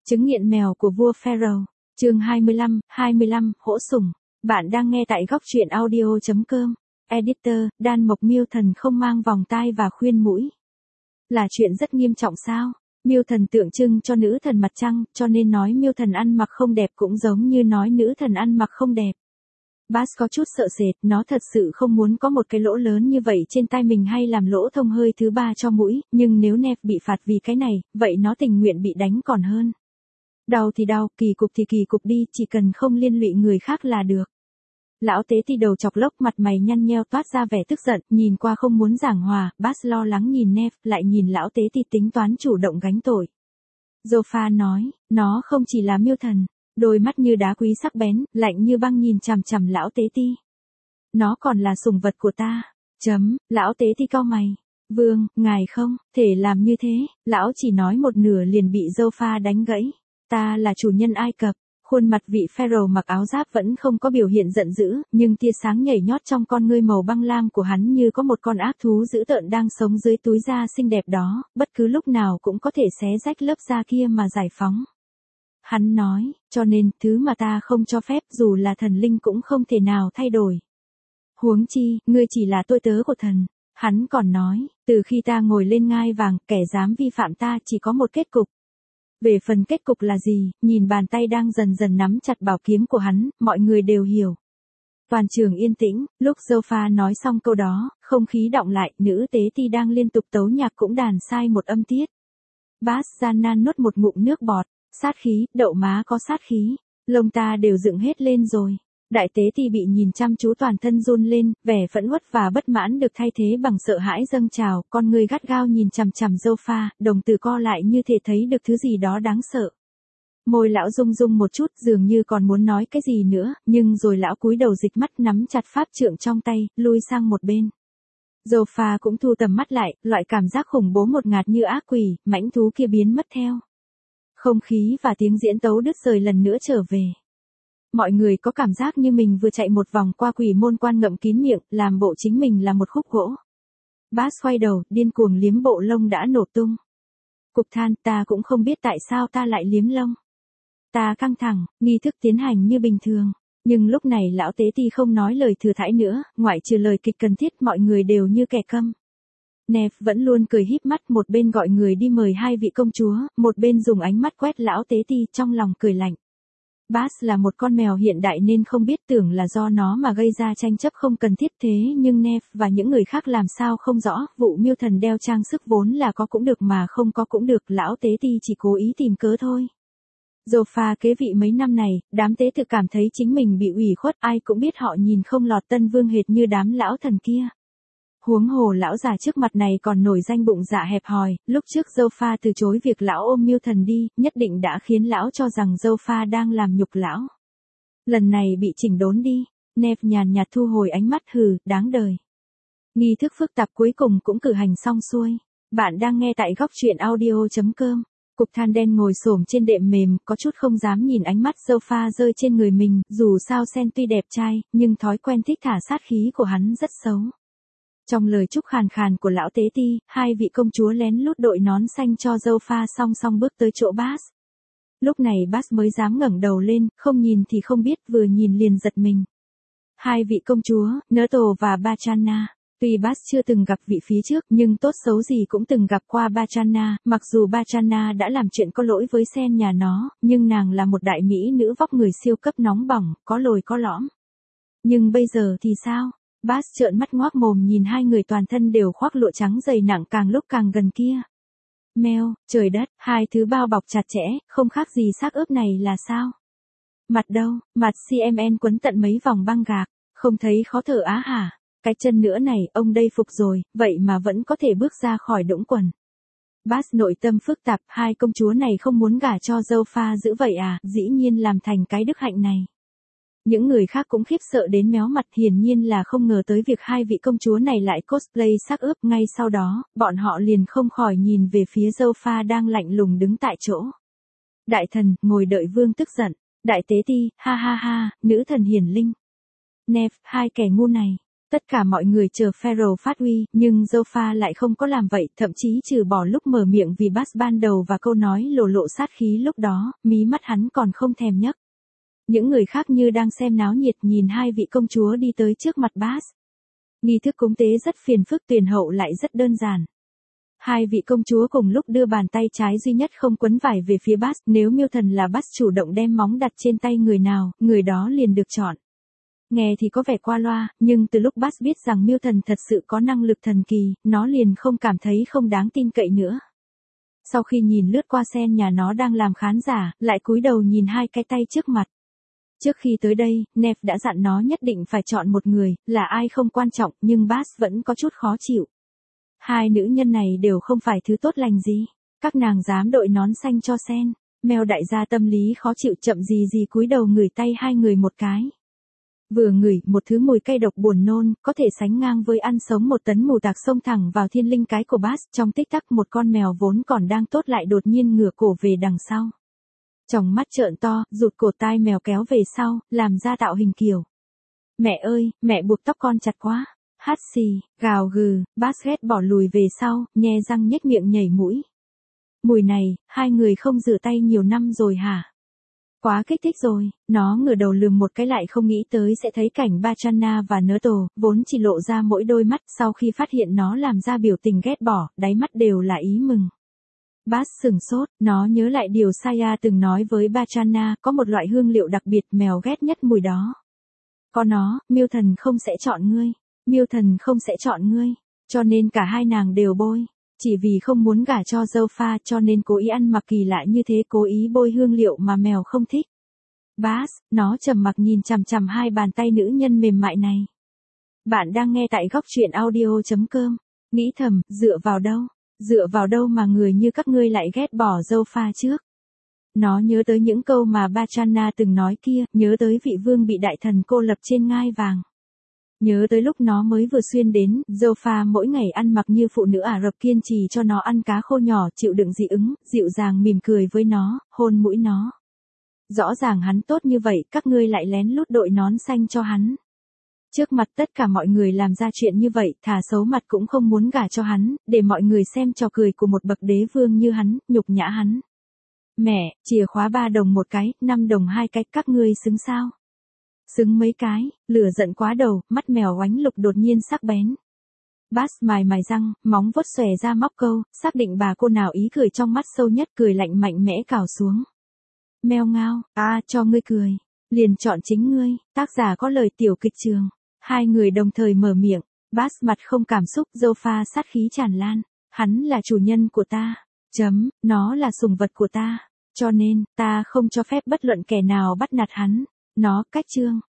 Chứng nghiện mèo của vua Pharaoh, chương 25, hỗ sủng. Bạn đang nghe tại góc truyện audio.com. Editor, Đan Mộc Miêu Thần không mang vòng tai và khuyên mũi. Là chuyện rất nghiêm trọng sao? Miêu Thần tượng trưng cho nữ thần mặt trăng, cho nên nói Miêu Thần ăn mặc không đẹp cũng giống như nói nữ thần ăn mặc không đẹp. Bass có chút sợ sệt, nó thật sự không muốn có một cái lỗ lớn như vậy trên tai mình hay làm lỗ thông hơi thứ ba cho mũi, nhưng nếu Neve bị phạt vì cái này, vậy nó tình nguyện bị đánh còn hơn. Đau thì đau, kỳ cục thì kỳ cục đi, chỉ cần không liên lụy người khác là được. Lão tế ti đầu chọc lốc mặt mày nhăn nheo toát ra vẻ tức giận, nhìn qua không muốn giảng hòa, Bass lo lắng nhìn Neve, lại nhìn lão tế ti tính toán chủ động gánh tội. Zofa nói, nó không chỉ là Miêu Thần. Đôi mắt như đá quý sắc bén, lạnh như băng nhìn chằm chằm lão tế ti. Nó còn là sủng vật của ta. Lão tế ti cau mày. Vương, ngài không thể làm như thế. Lão chỉ nói một nửa liền bị Zofa đánh gãy. Ta là chủ nhân Ai Cập. Khuôn mặt vị Pharaoh mặc áo giáp vẫn không có biểu hiện giận dữ, nhưng tia sáng nhảy nhót trong con ngươi màu băng lam của hắn như có một con ác thú dữ tợn đang sống dưới túi da xinh đẹp đó, bất cứ lúc nào cũng có thể xé rách lớp da kia mà giải phóng. Hắn nói, cho nên, thứ mà ta không cho phép dù là thần linh cũng không thể nào thay đổi. Huống chi, ngươi chỉ là tôi tớ của thần. Hắn còn nói, từ khi ta ngồi lên ngai vàng, kẻ dám vi phạm ta chỉ có một kết cục. Về phần kết cục là gì, nhìn bàn tay đang dần dần nắm chặt bảo kiếm của hắn, mọi người đều hiểu. Toàn trường yên tĩnh, lúc Zofa nói xong câu đó, không khí đọng lại, nữ tế ti đang liên tục tấu nhạc cũng đàn sai một âm tiết. Bass gian nan nuốt một ngụm nước bọt. Sát khí, đậu má có sát khí. Lông ta đều dựng hết lên rồi. Đại tế ti bị nhìn chăm chú toàn thân run lên, vẻ phẫn uất và bất mãn được thay thế bằng sợ hãi dâng trào, con người gắt gao nhìn chằm chằm Zofa, đồng tử co lại như thể thấy được thứ gì đó đáng sợ. Môi lão rung rung một chút dường như còn muốn nói cái gì nữa, nhưng rồi lão cúi đầu dịch mắt nắm chặt pháp trượng trong tay, lui sang một bên. Zofa cũng thu tầm mắt lại, loại cảm giác khủng bố một ngạt như ác quỷ, mãnh thú kia biến mất theo. Không khí và tiếng diễn tấu đứt rời lần nữa trở về. Mọi người có cảm giác như mình vừa chạy một vòng qua quỷ môn quan ngậm kín miệng, làm bộ chính mình là một khúc gỗ. Bass xoay đầu, điên cuồng liếm bộ lông đã nổ tung. Cục than, ta cũng không biết tại sao ta lại liếm lông. Ta căng thẳng, nghi thức tiến hành như bình thường. Nhưng lúc này lão tế ti không nói lời thừa thãi nữa, ngoại trừ lời kịch cần thiết mọi người đều như kẻ câm. Neve vẫn luôn cười híp mắt, một bên gọi người đi mời hai vị công chúa, một bên dùng ánh mắt quét lão tế ti trong lòng cười lạnh. Bass là một con mèo hiện đại nên không biết, tưởng là do nó mà gây ra tranh chấp không cần thiết, thế nhưng Neve và những người khác làm sao không rõ, vụ Miêu Thần đeo trang sức vốn là có cũng được mà không có cũng được, lão tế ti chỉ cố ý tìm cớ thôi. Zofa kế vị mấy năm này, đám tế tự cảm thấy chính mình bị ủy khuất, ai cũng biết họ nhìn không lọt tân vương hệt như đám lão thần kia. Huống hồ lão già trước mặt này còn nổi danh bụng dạ hẹp hòi, lúc trước Zofa từ chối việc lão ôm Miêu Thần đi, nhất định đã khiến lão cho rằng Zofa đang làm nhục lão. Lần này bị chỉnh đốn đi, Neve nhàn nhạt thu hồi ánh mắt, hừ, đáng đời. Nghi thức phức tạp cuối cùng cũng cử hành xong xuôi. Bạn đang nghe tại góc truyện audio.com. Cục than đen ngồi xổm trên đệm mềm, có chút không dám nhìn ánh mắt Zofa rơi trên người mình, dù sao Sen tuy đẹp trai, nhưng thói quen thích thả sát khí của hắn rất xấu. Trong lời chúc khàn khàn của lão tế ti, hai vị công chúa lén lút đội nón xanh cho Zofa song song bước tới chỗ Bass. Lúc này Bass mới dám ngẩng đầu lên, không nhìn thì không biết, vừa nhìn liền giật mình. Hai vị công chúa, Myrtle và Bachana. Tuy Bass chưa từng gặp vị phía trước, nhưng tốt xấu gì cũng từng gặp qua Bachana, mặc dù Bachana đã làm chuyện có lỗi với Sen nhà nó, nhưng nàng là một đại mỹ nữ vóc người siêu cấp nóng bỏng, có lồi có lõm. Nhưng bây giờ thì sao? Bass trợn mắt ngoác mồm nhìn hai người toàn thân đều khoác lụa trắng dày nặng càng lúc càng gần kia. Mèo, trời đất, hai thứ bao bọc chặt chẽ, không khác gì xác ướp này là sao? Mặt đâu, mặt CMN quấn tận mấy vòng băng gạc, không thấy khó thở á hả? Cái chân nữa này, ông đây phục rồi, vậy mà vẫn có thể bước ra khỏi đũng quần. Bass nội tâm phức tạp, hai công chúa này không muốn gả cho Zofa dữ vậy à, dĩ nhiên làm thành cái đức hạnh này. Những người khác cũng khiếp sợ đến méo mặt, hiển nhiên là không ngờ tới việc hai vị công chúa này lại cosplay xác ướp, ngay sau đó, bọn họ liền không khỏi nhìn về phía Zofa đang lạnh lùng đứng tại chỗ. Đại thần, ngồi đợi vương tức giận. Đại tế ti, ha ha ha, nữ thần hiển linh. Neve, hai kẻ ngu này. Tất cả mọi người chờ Pharaoh phát uy, nhưng Joffa lại không có làm vậy, thậm chí trừ bỏ lúc mở miệng vì Bass ban đầu và câu nói lộ sát khí lúc đó, mí mắt hắn còn không thèm nhấc. Những người khác như đang xem náo nhiệt nhìn hai vị công chúa đi tới trước mặt Bass. Nghi thức cúng tế rất phiền phức, tuyển hậu lại rất đơn giản. Hai vị công chúa cùng lúc đưa bàn tay trái duy nhất không quấn vải về phía Bass, nếu Milton là Bass chủ động đem móng đặt trên tay người nào, người đó liền được chọn. Nghe thì có vẻ qua loa, nhưng từ lúc Bass biết rằng Milton thật sự có năng lực thần kỳ, nó liền không cảm thấy không đáng tin cậy nữa. Sau khi nhìn lướt qua sen nhà nó đang làm khán giả, lại cúi đầu nhìn hai cái tay trước mặt. Trước khi tới đây, Neve đã dặn nó nhất định phải chọn một người, là ai không quan trọng, nhưng Bass vẫn có chút khó chịu. Hai nữ nhân này đều không phải thứ tốt lành gì. Các nàng dám đội nón xanh cho sen. Mèo đại gia tâm lý khó chịu, chậm gì cúi đầu ngửi tay hai người một cái. Vừa ngửi, một thứ mùi cay độc buồn nôn, có thể sánh ngang với ăn sống một tấn mù tạc xông thẳng vào thiên linh cái của Bass. Trong tích tắc một con mèo vốn còn đang tốt lại đột nhiên ngửa cổ về đằng sau. Tròng mắt trợn to, rụt cổ tai mèo kéo về sau, làm ra tạo hình kiểu. Mẹ ơi, mẹ buộc tóc con chặt quá. Hát xì, gào gừ, Bass ghét bỏ lùi về sau, nhe răng nhếch miệng nhảy mũi. Mùi này, hai người không rửa tay nhiều năm rồi hả? Quá kích thích rồi, nó ngửa đầu lườm một cái lại không nghĩ tới sẽ thấy cảnh Bachana và Nurtle, vốn chỉ lộ ra mỗi đôi mắt, sau khi phát hiện nó làm ra biểu tình ghét bỏ, đáy mắt đều là ý mừng. Bass sửng sốt, nó nhớ lại điều Saya từng nói với Bachana, có một loại hương liệu đặc biệt mèo ghét nhất mùi đó. Có nó, Milton không sẽ chọn ngươi. Milton không sẽ chọn ngươi, cho nên cả hai nàng đều bôi. Chỉ vì không muốn gả cho Joffa cho nên cố ý ăn mặc kỳ lạ như thế, cố ý bôi hương liệu mà mèo không thích. Bass, nó trầm mặc nhìn chằm chằm hai bàn tay nữ nhân mềm mại này. Bạn đang nghe tại góc truyện audio.com. Nghĩ thầm, dựa vào đâu mà người như các ngươi lại ghét bỏ Joffa trước. Nó nhớ tới những câu mà Bachana từng nói kia, nhớ tới vị vương bị đại thần cô lập trên ngai vàng. Nhớ tới lúc nó mới vừa xuyên đến, Joffa mỗi ngày ăn mặc như phụ nữ Ả Rập, kiên trì cho nó ăn cá khô nhỏ, chịu đựng dị ứng, dịu dàng mỉm cười với nó, hôn mũi nó. Rõ ràng hắn tốt như vậy, các ngươi lại lén lút đội nón xanh cho hắn. Trước mặt tất cả mọi người làm ra chuyện như vậy, thà xấu mặt cũng không muốn gả cho hắn, để mọi người xem trò cười của một bậc đế vương như hắn, nhục nhã hắn. Mẹ, chìa khóa 3 đồng một cái, 5 đồng 2 cái, các ngươi xứng sao? Xứng mấy cái, lửa giận quá đầu, mắt mèo oánh lục đột nhiên sắc bén. Bass mài răng, móng vuốt xòe ra móc câu, xác định bà cô nào ý cười trong mắt sâu nhất, cười lạnh mạnh mẽ cào xuống. Mèo ngao, cho ngươi cười, liền chọn chính ngươi, tác giả có lời tiểu kịch trường. Hai người đồng thời mở miệng, Bass mặt không cảm xúc, Joffa sát khí tràn lan. Hắn là chủ nhân của ta, nó là sủng vật của ta, cho nên, ta không cho phép bất luận kẻ nào bắt nạt hắn. Nó, cách chương.